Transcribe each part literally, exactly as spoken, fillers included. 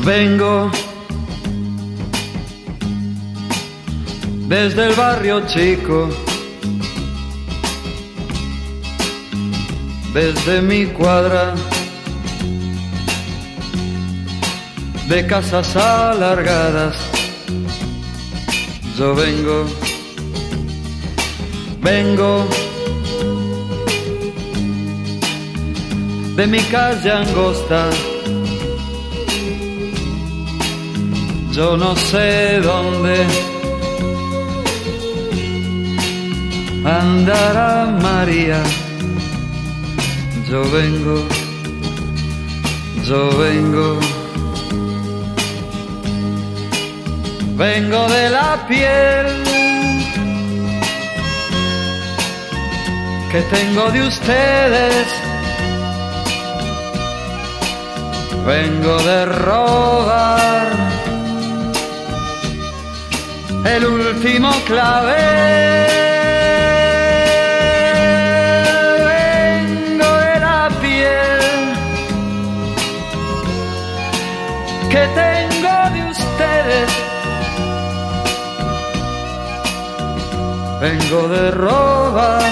Vengo desde el barrio chico, desde mi cuadra de casas alargadas. Yo vengo, vengo de mi calle angosta. Yo no sé dónde andará María. Yo vengo, yo vengo, vengo de la piel que tengo de ustedes. Vengo de robar el último clavel. Vengo de la piel que tengo de ustedes. Vengo de robar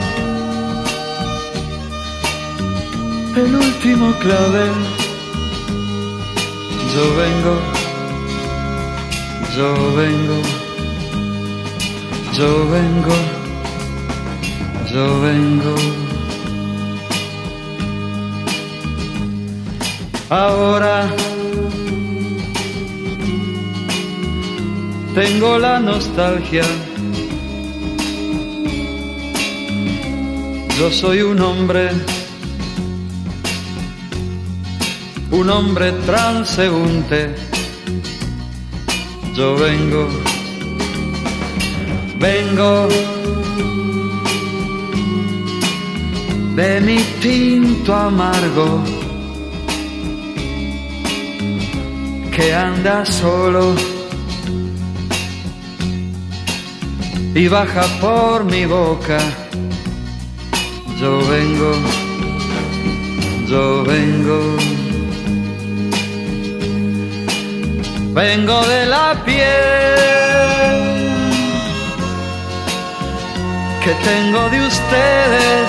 el último clavel. Yo vengo, yo vengo, yo vengo, yo vengo. Ahora tengo la nostalgia. Yo soy un hombre, un hombre transeúnte. Yo vengo, vengo de mi tinto amargo que anda solo y baja por mi boca. Yo vengo, yo vengo, vengo de la piel que tengo de ustedes.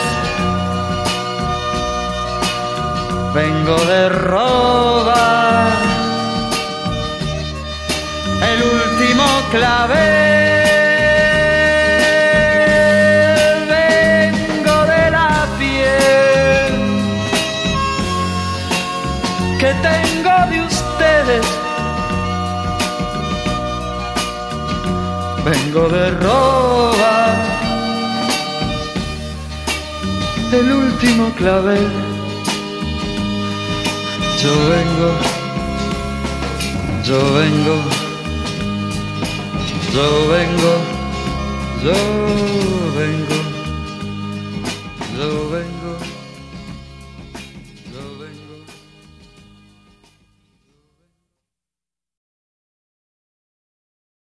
Vengo de robar el último clavel. Vengo de la piel que tengo de ustedes. Vengo de robar el último clavel. Yo vengo, yo vengo, yo vengo, yo vengo.